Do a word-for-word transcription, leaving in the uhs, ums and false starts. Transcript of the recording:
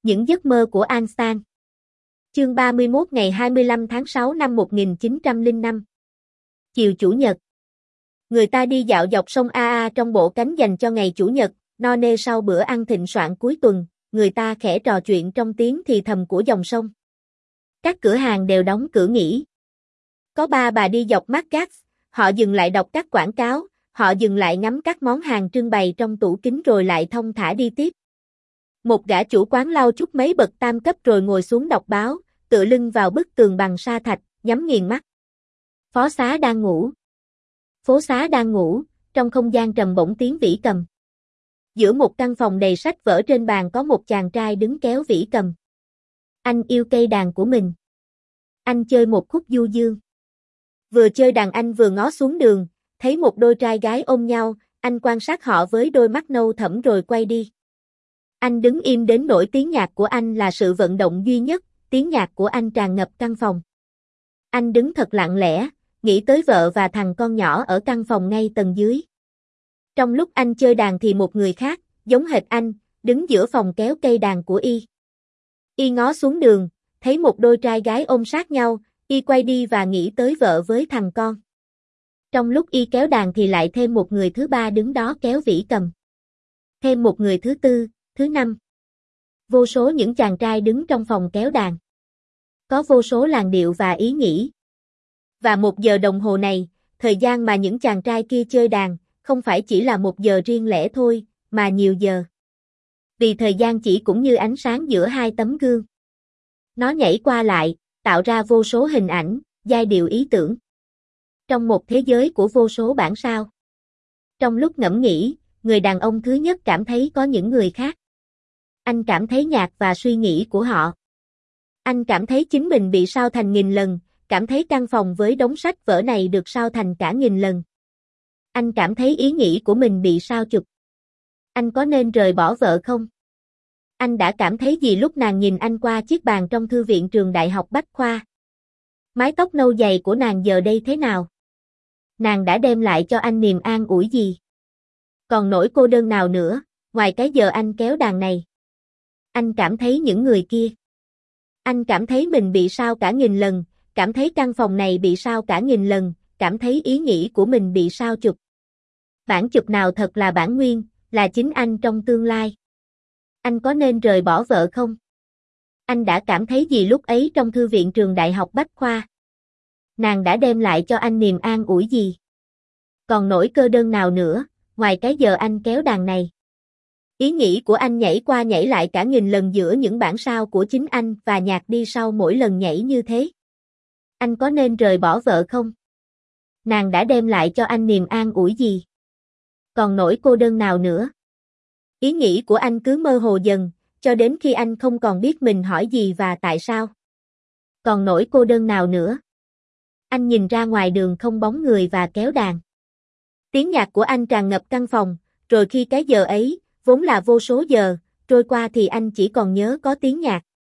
Những giấc mơ của Einstein. Chương ba mươi mốt ngày hai mươi lăm tháng sáu năm một nghìn chín trăm lẻ năm. Chiều Chủ nhật. Người ta đi dạo dọc sông a a trong bộ cánh dành cho ngày Chủ nhật, no nê sau bữa ăn thịnh soạn cuối tuần, người ta khẽ trò chuyện trong tiếng thì thầm của dòng sông. Các cửa hàng đều đóng cửa nghỉ. Có ba bà đi dọc Market, họ dừng lại đọc các quảng cáo, họ dừng lại ngắm các món hàng trưng bày trong tủ kính rồi lại thong thả đi tiếp. Một gã chủ quán lau chúc mấy bậc tam cấp rồi ngồi xuống đọc báo, tựa lưng vào bức tường bằng sa thạch, nhắm nghiền mắt. Phó xá đang ngủ. Phố xá đang ngủ, trong không gian trầm bổng tiếng vĩ cầm. Giữa một căn phòng đầy sách vở trên bàn có một chàng trai đứng kéo vĩ cầm. Anh yêu cây đàn của mình. Anh chơi một khúc du dương. Vừa chơi đàn anh vừa ngó xuống đường, thấy một đôi trai gái ôm nhau, anh quan sát họ với đôi mắt nâu thẫm rồi quay đi. Anh đứng im đến nỗi tiếng nhạc của anh là sự vận động duy nhất, tiếng nhạc của anh tràn ngập căn phòng. Anh đứng thật lặng lẽ, nghĩ tới vợ và thằng con nhỏ ở căn phòng ngay tầng dưới. Trong lúc anh chơi đàn thì một người khác, giống hệt anh, đứng giữa phòng kéo cây đàn của y. Y ngó xuống đường, thấy một đôi trai gái ôm sát nhau, y quay đi và nghĩ tới vợ với thằng con. Trong lúc y kéo đàn thì lại thêm một người thứ ba đứng đó kéo vĩ cầm. Thêm một người thứ tư, thứ năm. Vô số những chàng trai đứng trong phòng kéo đàn. Có vô số làn điệu và ý nghĩ. Và một giờ đồng hồ này, thời gian mà những chàng trai kia chơi đàn, không phải chỉ là một giờ riêng lẻ thôi, mà nhiều giờ. Vì thời gian chỉ cũng như ánh sáng giữa hai tấm gương. Nó nhảy qua lại, tạo ra vô số hình ảnh, giai điệu ý tưởng. Trong một thế giới của vô số bản sao. Trong lúc ngẫm nghĩ, người đàn ông thứ nhất cảm thấy có những người khác. Anh cảm thấy nhạc và suy nghĩ của họ. Anh cảm thấy chính mình bị sao thành nghìn lần, cảm thấy căn phòng với đống sách vở này được sao thành cả nghìn lần. Anh cảm thấy ý nghĩ của mình bị sao chụp. Anh có nên rời bỏ vợ không? Anh đã cảm thấy gì lúc nàng nhìn anh qua chiếc bàn trong thư viện trường đại học Bách Khoa? Mái tóc nâu dày của nàng giờ đây thế nào? Nàng đã đem lại cho anh niềm an ủi gì? Còn nỗi cô đơn nào nữa, ngoài cái giờ anh kéo đàn này? Anh cảm thấy những người kia. Anh cảm thấy mình bị sao cả nghìn lần, cảm thấy căn phòng này bị sao cả nghìn lần, cảm thấy ý nghĩ của mình bị sao chụp. Bản chụp nào thật là bản nguyên, là chính anh trong tương lai. Anh có nên rời bỏ vợ không? Anh đã cảm thấy gì lúc ấy trong thư viện trường đại học Bách Khoa? Nàng đã đem lại cho anh niềm an ủi gì? Còn nỗi cơ đơn nào nữa, ngoài cái giờ anh kéo đàn này? Ý nghĩ của anh nhảy qua nhảy lại cả nghìn lần giữa những bản sao của chính anh và nhạc đi sau mỗi lần nhảy như thế. Anh có nên rời bỏ vợ không? Nàng đã đem lại cho anh niềm an ủi gì? Còn nỗi cô đơn nào nữa? Ý nghĩ của anh cứ mơ hồ dần, cho đến khi anh không còn biết mình hỏi gì và tại sao. Còn nỗi cô đơn nào nữa? Anh nhìn ra ngoài đường không bóng người và kéo đàn. Tiếng nhạc của anh tràn ngập căn phòng, rồi khi cái giờ ấy, vốn là vô số giờ, trôi qua thì anh chỉ còn nhớ có tiếng nhạc.